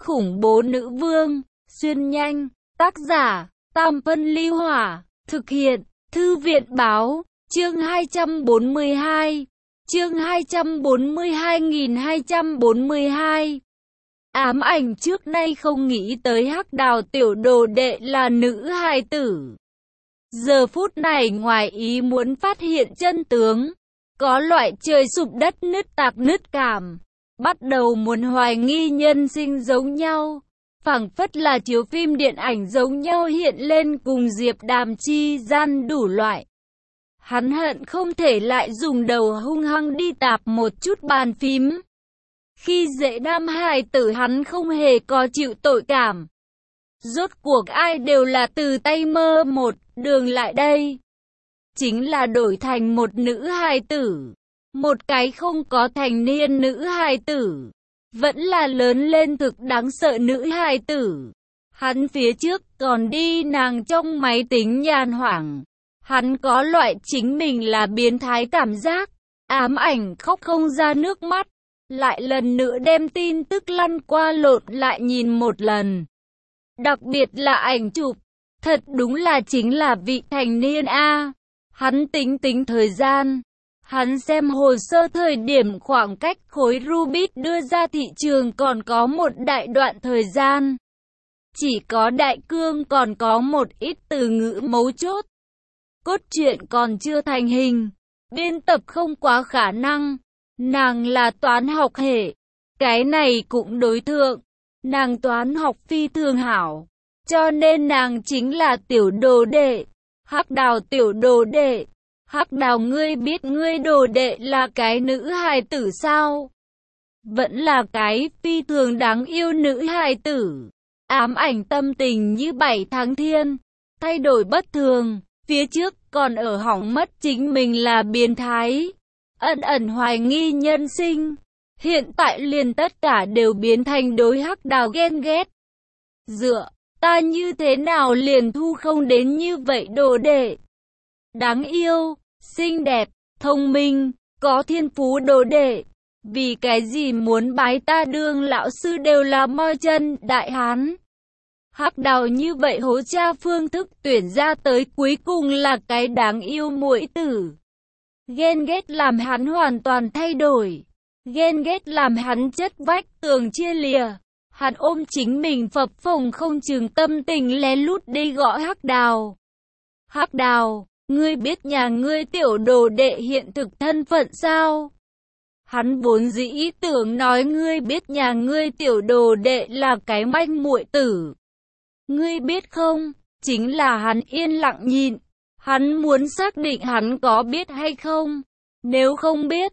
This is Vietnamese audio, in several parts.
khủng bố nữ vương, xuyên nhanh, tác giả, Tam Phân Ly Hỏa, thực hiện, Thư viện Báo, chương 242, chương 242.242. Ám ảnh trước nay không nghĩ tới Hắc Đào tiểu đồ đệ là nữ hài tử. Giờ phút này ngoài ý muốn phát hiện chân tướng, có loại trời sụp đất nứt tạc nứt cảm, bắt đầu muốn hoài nghi nhân sinh giống nhau, phảng phất là chiếu phim điện ảnh giống nhau hiện lên cùng Diệp Đàm chi gian đủ loại. Hắn hận không thể lại dùng đầu hung hăng đi tạp một chút bàn phím. Khi dễ nam hài tử hắn không hề có chịu tội cảm. Rốt cuộc ai đều là từ tay mơ một đường lại đây. Chính là đổi thành một nữ hài tử. Một cái không có thành niên nữ hài tử. Vẫn là lớn lên thực đáng sợ nữ hài tử. Hắn phía trước còn đi nàng trong máy tính nhàn hoảng. Hắn có loại chính mình là biến thái cảm giác. Ám ảnh khóc không ra nước mắt. Lại lần nữa đem tin tức lăn qua lộn lại nhìn một lần. Đặc biệt là ảnh chụp. Thật đúng là chính là vị thành niên A. Hắn tính thời gian. Hắn xem hồ sơ thời điểm khoảng cách khối Rubik đưa ra thị trường còn có một đại đoạn thời gian. Chỉ có đại cương còn có một ít từ ngữ mấu chốt. Cốt truyện còn chưa thành hình. Biên tập không quá khả năng. Nàng là toán học hệ. Cái này cũng đối tượng. Nàng toán học phi thường hảo. Cho nên nàng chính là tiểu đồ đệ. Hắc Đào tiểu đồ đệ. Hắc Đào ngươi biết ngươi đồ đệ là cái nữ hài tử sao? Vẫn là cái phi thường đáng yêu nữ hài tử. Ám ảnh tâm tình như 7 tháng thiên. Thay đổi bất thường. Phía trước còn ở hỏng mất chính mình là biến thái. Ẩn ẩn hoài nghi nhân sinh. Hiện tại liền tất cả đều biến thành đối Hắc Đào ghen ghét. Dựa, ta như thế nào liền thu không đến như vậy đồ đệ. Đáng yêu, xinh đẹp, thông minh, có thiên phú đồ đệ. Vì cái gì muốn bái ta đương lão sư đều là moi chân đại hán. Hắc Đào như vậy hố cha phương thức tuyển ra tới cuối cùng là cái đáng yêu muội tử. Ghen ghét làm hắn hoàn toàn thay đổi. Ghen ghét làm hắn chất vách tường chia lìa. Hắn ôm chính mình phập phồng không chừng tâm tình lén lút đi gõ Hắc Đào. Hắc Đào, ngươi biết nhà ngươi tiểu đồ đệ hiện thực thân phận sao? Hắn vốn dĩ tưởng nói ngươi biết nhà ngươi tiểu đồ đệ là cái manh muội tử. Ngươi biết không, chính là hắn yên lặng nhìn. Hắn muốn xác định hắn có biết hay không. Nếu không biết,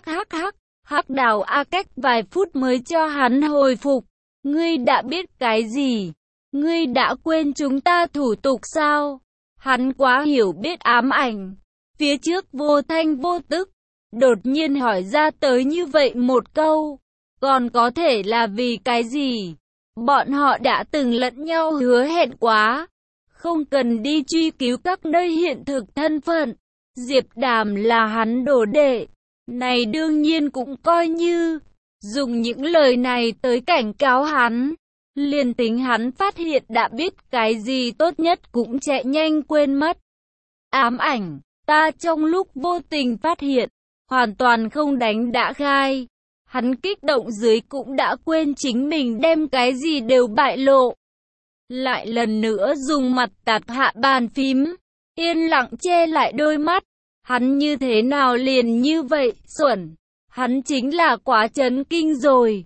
Hắc Đào cách vài phút mới cho hắn hồi phục. Ngươi đã biết cái gì? Ngươi đã quên chúng ta thủ tục sao? Hắn quá hiểu biết ám ảnh. Phía trước vô thanh vô tức, đột nhiên hỏi ra tới như vậy một câu. Còn có thể là vì cái gì? Bọn họ đã từng lẫn nhau hứa hẹn quá. Không cần đi truy cứu các nơi hiện thực thân phận. Diệp Đàm là hắn đồ đệ. Này đương nhiên cũng coi như dùng những lời này tới cảnh cáo hắn. Liền tính hắn phát hiện đã biết cái gì tốt nhất cũng chạy nhanh quên mất. Ám ảnh, ta trong lúc vô tình phát hiện, hoàn toàn không đánh đã khai. Hắn kích động dưới cũng đã quên chính mình đem cái gì đều bại lộ. Lại lần nữa dùng mặt tạt hạ bàn phím, yên lặng che lại đôi mắt. Hắn như thế nào liền như vậy, xuẩn. Hắn chính là quá chấn kinh rồi.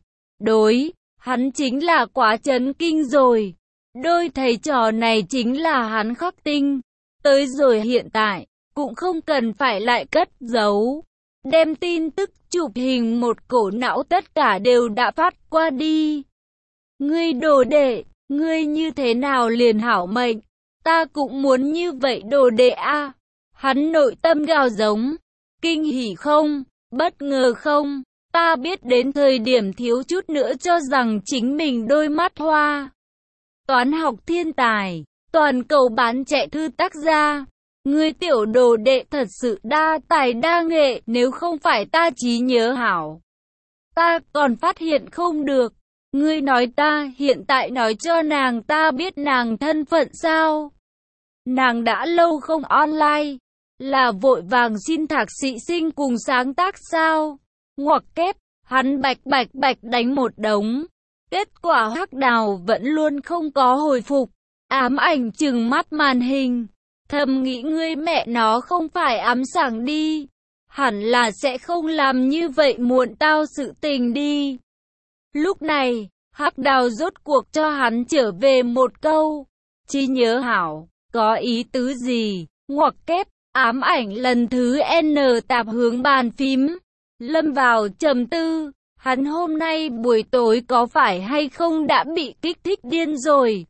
Hắn chính là quá chấn kinh rồi. Đôi thầy trò này chính là hắn khắc tinh. Tới rồi hiện tại, cũng không cần phải lại cất giấu. Đem tin tức chụp hình một cổ não tất cả đều đã phát qua đi. Ngươi đồ đệ, ngươi như thế nào liền hảo mệnh. Ta cũng muốn như vậy đồ đệ a. Hắn nội tâm gào giống. Kinh hỉ không? Bất ngờ không? Ta biết đến thời điểm thiếu chút nữa cho rằng chính mình đôi mắt hoa. Toán học thiên tài, toàn cầu bán chạy thư tác gia. Ngươi tiểu đồ đệ thật sự đa tài đa nghệ, nếu không phải ta trí nhớ hảo. Ta còn phát hiện không được. Ngươi nói ta hiện tại nói cho nàng ta biết nàng thân phận sao? Nàng đã lâu không online, là vội vàng xin thạc sĩ sinh cùng sáng tác sao? Ngoặc kép, hắn bạch đánh một đống. Kết quả Hắc Đào vẫn luôn không có hồi phục. Ám Ảnh trừng mắt màn hình, thầm nghĩ ngươi mẹ nó không phải ám sảng đi. Hẳn là sẽ không làm như vậy muộn tao sự tình đi. Lúc này, Hắc Đào rốt cuộc cho hắn trở về một câu. Trí nhớ hảo, có ý tứ gì? Ngoặc kép, Ám Ảnh lần thứ N tạp hướng bàn phím. Lâm vào trầm tư, hắn hôm nay buổi tối có phải hay không đã bị kích thích điên rồi?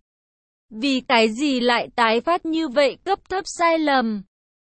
Vì cái gì lại tái phát như vậy cấp thấp sai lầm?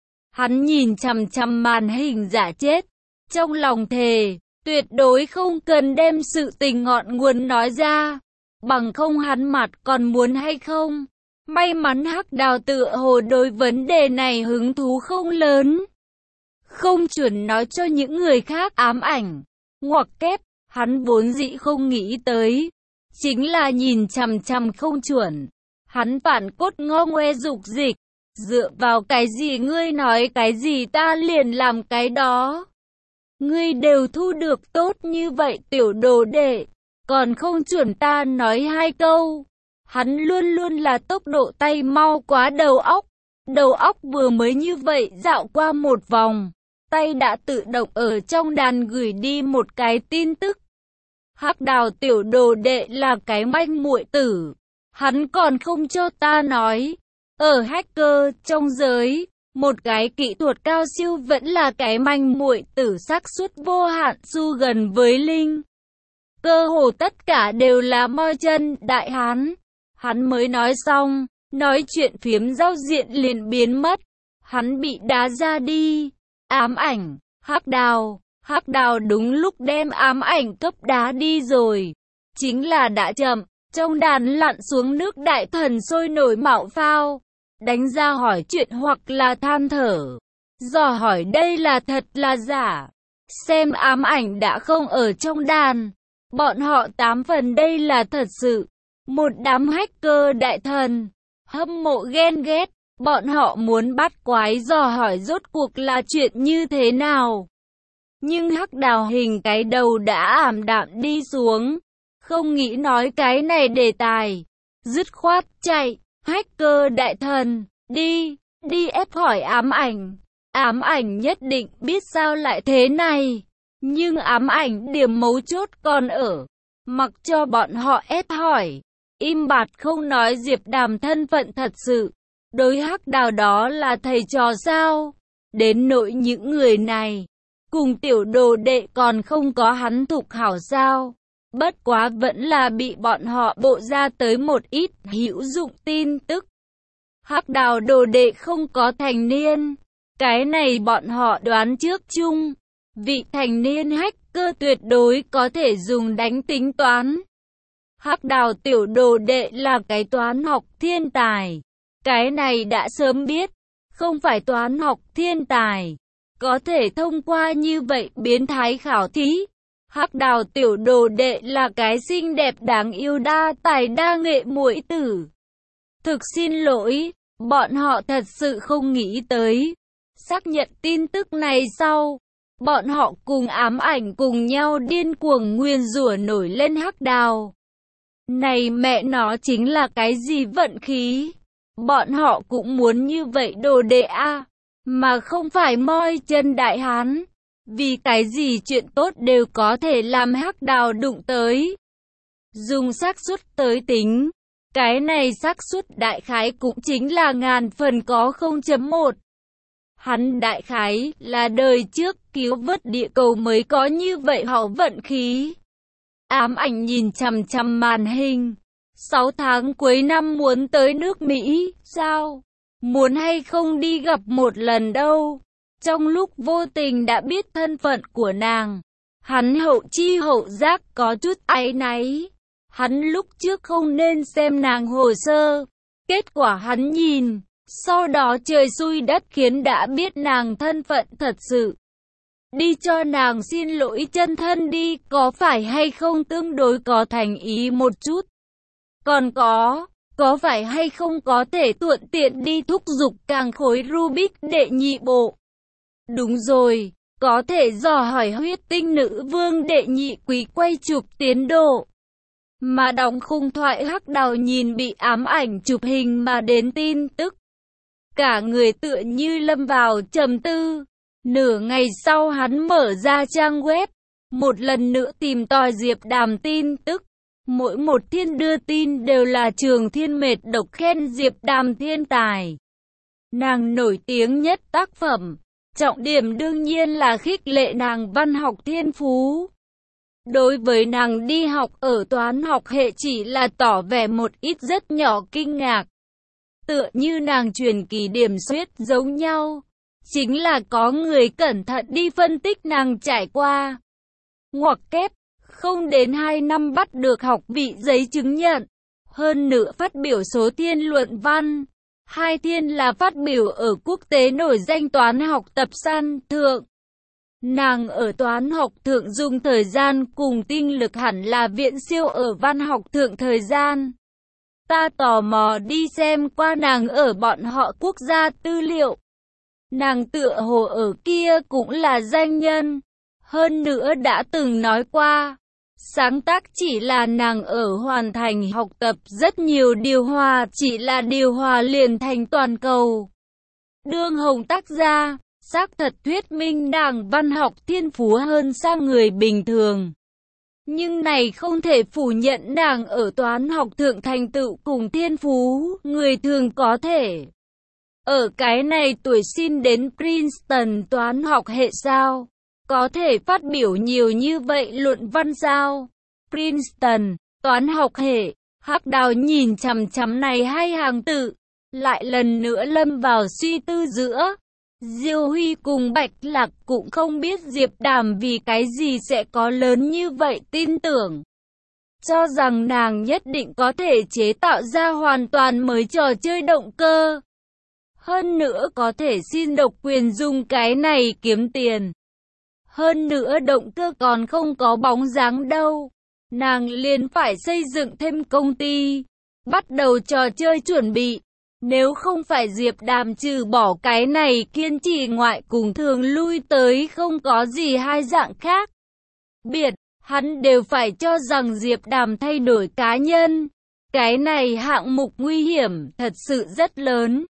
Hắn nhìn chằm chằm màn hình giả chết, trong lòng thề, tuyệt đối không cần đem sự tình ngọn nguồn nói ra, bằng không hắn mặt còn muốn hay không? May mắn Hắc Đào tựa hồ đối vấn đề này hứng thú không lớn. Không chuẩn nói cho những người khác. Ám Ảnh, ngoặc kép, hắn vốn dĩ không nghĩ tới. Chính là nhìn chằm chằm không chuẩn. Hắn phản cốt ngo ngoe dục dịch. Dựa vào cái gì ngươi nói cái gì ta liền làm cái đó. Ngươi đều thu được tốt như vậy tiểu đồ đệ, còn không chuẩn ta nói hai câu. Hắn luôn luôn là tốc độ tay mau quá đầu óc. Đầu óc vừa mới như vậy dạo qua một vòng, tay đã tự động ở trong đàn gửi đi một cái tin tức. Hắc Đào tiểu đồ đệ là cái manh muội tử. Hắn còn không cho ta nói. Ở hacker trong giới, một cái kỹ thuật cao siêu vẫn là cái manh muội tử, xác suất vô hạn xu gần với linh. Cơ hồ tất cả đều là moi chân đại hán. Hắn mới nói xong, nói chuyện phiếm giao diện liền biến mất. Hắn bị đá ra đi. Ám Ảnh, Hắc Đào đúng lúc đem Ám Ảnh cấp đá đi rồi. Chính là đã chậm, trong đàn lặn xuống nước đại thần sôi nổi mạo phao. Đánh ra hỏi chuyện hoặc là than thở. Dò hỏi đây là thật là giả. Xem Ám Ảnh đã không ở trong đàn. Bọn họ 8 phần đây là thật sự. Một đám hacker đại thần. Hâm mộ ghen ghét. Bọn họ muốn bắt quái dò hỏi rốt cuộc là chuyện như thế nào. Nhưng Hắc Đào hình cái đầu đã ảm đạm đi xuống. Không nghĩ nói cái này đề tài. Dứt khoát chạy. Hacker đại thần, đi ép hỏi Ám Ảnh. Ám Ảnh nhất định biết sao lại thế này. Nhưng Ám Ảnh điểm mấu chốt còn ở. Mặc cho bọn họ ép hỏi. Im bặt không nói Diệp Đàm thân phận thật sự. Đối Hắc Đào đó là thầy trò sao? Đến nỗi những người này. Cùng tiểu đồ đệ còn không có hắn thục hảo sao? Bất quá vẫn là bị bọn họ bộ ra tới một ít hữu dụng tin tức. Hắc Đào đồ đệ không có thành niên. Cái này bọn họ đoán trước chung. Vị thành niên hacker tuyệt đối có thể dùng đánh tính toán. Hắc Đào tiểu đồ đệ là cái toán học thiên tài. Cái này đã sớm biết. Không phải toán học thiên tài. Có thể thông qua như vậy biến thái khảo thí. Hắc Đào tiểu đồ đệ là cái xinh đẹp đáng yêu đa tài đa nghệ muội tử. Thực xin lỗi, bọn họ thật sự không nghĩ tới. Xác nhận tin tức này sau, bọn họ cùng Ám Ảnh cùng nhau điên cuồng nguyền rủa nổi lên Hắc Đào. Này mẹ nó chính là cái gì vận khí? Bọn họ cũng muốn như vậy đồ đệ a, mà không phải moi chân đại hán. Vì cái gì chuyện tốt đều có thể làm Hắc Đào đụng tới. Dùng xác suất tới tính, cái này xác suất đại khái cũng chính là ngàn phần có 0.1. Hắn đại khái là đời trước cứu vớt địa cầu mới có như vậy hảo vận khí. Ám Ảnh nhìn chằm chằm màn hình. 6 tháng cuối năm muốn tới nước Mỹ, sao? Muốn hay không đi gặp một lần đâu. Trong lúc vô tình đã biết thân phận của nàng, hắn hậu chi hậu giác có chút áy náy. Hắn lúc trước không nên xem nàng hồ sơ. Kết quả hắn nhìn, sau đó trời xui đất khiến đã biết nàng thân phận thật sự. Đi cho nàng xin lỗi chân thân đi, có phải hay không tương đối có thành ý một chút? Còn có phải hay không có thể thuận tiện đi thúc giục càng khối Rubik đệ nhị bộ? Đúng rồi, có thể dò hỏi huyết tinh nữ vương đệ nhị quý quay chụp tiến độ. Mà đóng khung thoại Hắc Đào nhìn bị ám ảnh chụp hình mà đến tin tức. Cả người tựa như lâm vào trầm tư. Nửa ngày sau hắn mở ra trang web, một lần nữa tìm tòi Diệp Đàm tin tức. Mỗi một thiên đưa tin đều là Trường Thiên Mệt độc khen Diệp Đàm thiên tài. Nàng nổi tiếng nhất tác phẩm, trọng điểm đương nhiên là khích lệ nàng văn học thiên phú. Đối với nàng đi học ở toán học hệ chỉ là tỏ vẻ một ít rất nhỏ kinh ngạc. Tựa như nàng truyền kỳ điểm xuyết giống nhau. Chính là có người cẩn thận đi phân tích nàng trải qua. Ngoặc kép, không đến 2 năm bắt được học vị giấy chứng nhận. Hơn nữa phát biểu số thiên luận văn. 2 thiên là phát biểu ở quốc tế nổi danh toán học tập san thượng. Nàng ở toán học thượng dùng thời gian cùng tinh lực hẳn là viễn siêu ở văn học thượng thời gian. Ta tò mò đi xem qua nàng ở bọn họ quốc gia tư liệu. Nàng tựa hồ ở kia cũng là danh nhân. Hơn nữa đã từng nói qua, sáng tác chỉ là nàng ở hoàn thành học tập rất nhiều điều hòa, chỉ là điều hòa liền thành toàn cầu. Đương Hồng tác gia, xác thật thuyết minh nàng văn học thiên phú hơn xa người bình thường. Nhưng này không thể phủ nhận nàng ở toán học thượng thành tựu cùng thiên phú, người thường có thể. Ở cái này tuổi xin đến Princeton toán học hệ sao? Có thể phát biểu nhiều như vậy luận văn sao? Princeton, toán học hệ, Hắc Đào nhìn chằm chằm này 2 hàng tự, lại lần nữa lâm vào suy tư giữa. Diêu Huy cùng Bạch Lạc cũng không biết Diệp Đàm vì cái gì sẽ có lớn như vậy tin tưởng. Cho rằng nàng nhất định có thể chế tạo ra hoàn toàn mới trò chơi động cơ. Hơn nữa có thể xin độc quyền dùng cái này kiếm tiền. Hơn nữa động cơ còn không có bóng dáng đâu. Nàng liền phải xây dựng thêm công ty. Bắt đầu trò chơi chuẩn bị. Nếu không phải Diệp Đàm trừ bỏ cái này kiên trì ngoại cùng thường lui tới không có gì hai dạng khác. Biệt, hắn đều phải cho rằng Diệp Đàm thay đổi cá nhân. Cái này hạng mục nguy hiểm thật sự rất lớn.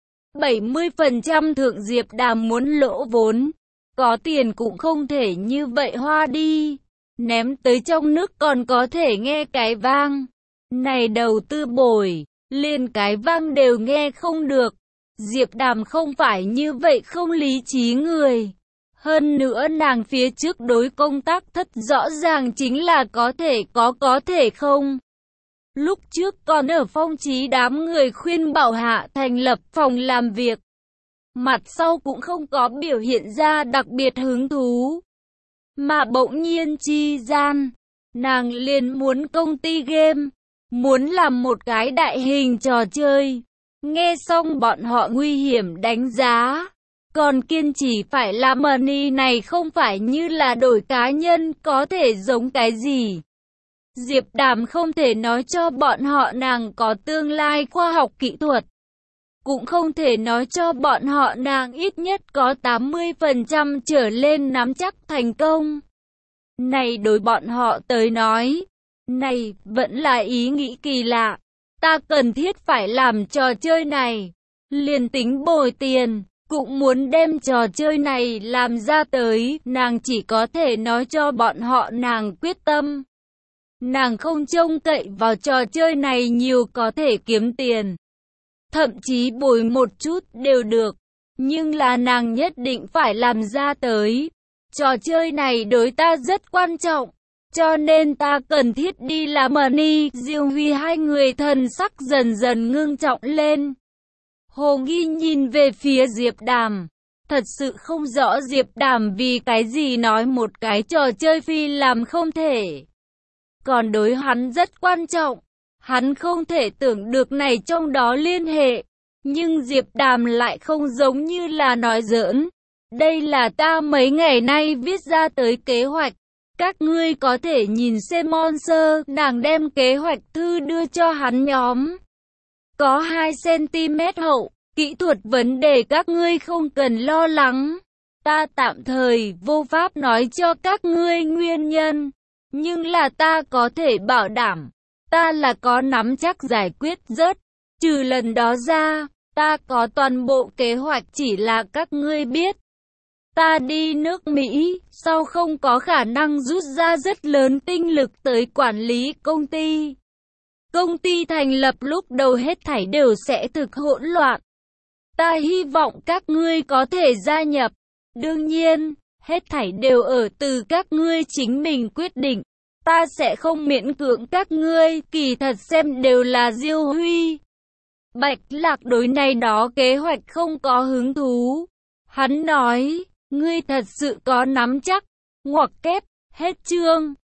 70% thượng Diệp Đàm muốn lỗ vốn. Có tiền cũng không thể như vậy hoa đi. Ném tới trong nước còn có thể nghe cái vang. Này đầu tư bồi, liền cái vang đều nghe không được. Diệp Đàm không phải như vậy không lý trí người. Hơn nữa nàng phía trước đối công tác thất rõ ràng chính là có thể không. Lúc trước còn ở Phong Chí đám người khuyên bảo hạ thành lập phòng làm việc. Mặt sau cũng không có biểu hiện ra đặc biệt hứng thú. Mà bỗng nhiên chi gian, nàng liền muốn công ty game, muốn làm một cái đại hình trò chơi. Nghe xong bọn họ nguy hiểm đánh giá, còn kiên trì phải làm money này không phải như là đổi cá nhân có thể giống cái gì. Diệp Đàm không thể nói cho bọn họ nàng có tương lai khoa học kỹ thuật. Cũng không thể nói cho bọn họ nàng ít nhất có 80% trở lên nắm chắc thành công. Này đối bọn họ tới nói, này vẫn là ý nghĩ kỳ lạ. Ta cần thiết phải làm trò chơi này. Liền tính bồi tiền, cũng muốn đem trò chơi này làm ra tới. Nàng chỉ có thể nói cho bọn họ nàng quyết tâm. Nàng không trông cậy vào trò chơi này nhiều có thể kiếm tiền. Thậm chí bồi một chút đều được. Nhưng là nàng nhất định phải làm ra tới. Trò chơi này đối ta rất quan trọng. Cho nên ta cần thiết đi làm money. Diêu Huy hai người thần sắc dần dần ngưng trọng lên. Hồ Nghi nhìn về phía Diệp Đàm. Thật sự không rõ Diệp Đàm vì cái gì nói một cái trò chơi phi làm không thể. Còn đối hắn rất quan trọng. Hắn không thể tưởng được này trong đó liên hệ. Nhưng Diệp Đàm lại không giống như là nói giỡn. Đây là ta mấy ngày nay viết ra tới kế hoạch. Các ngươi có thể nhìn xem Monster, nàng đem kế hoạch thư đưa cho hắn nhóm. Có 2cm hậu, kỹ thuật vấn đề các ngươi không cần lo lắng. Ta tạm thời vô pháp nói cho các ngươi nguyên nhân, nhưng là ta có thể bảo đảm, ta là có nắm chắc giải quyết rớt. Trừ lần đó ra, ta có toàn bộ kế hoạch, chỉ là các ngươi biết. Ta đi nước Mỹ, sau không có khả năng rút ra rất lớn tinh lực tới quản lý công ty. Công ty thành lập lúc đầu hết thảy đều sẽ thực hỗn loạn. Ta hy vọng các ngươi có thể gia nhập. Đương nhiên, hết thảy đều ở từ các ngươi chính mình quyết định. Ta sẽ không miễn cưỡng các ngươi, kỳ thật xem đều là Diêu Huy. Bạch Lạc đối này đó kế hoạch không có hứng thú. Hắn nói, ngươi thật sự có nắm chắc. Ngoặc kép, hết chương.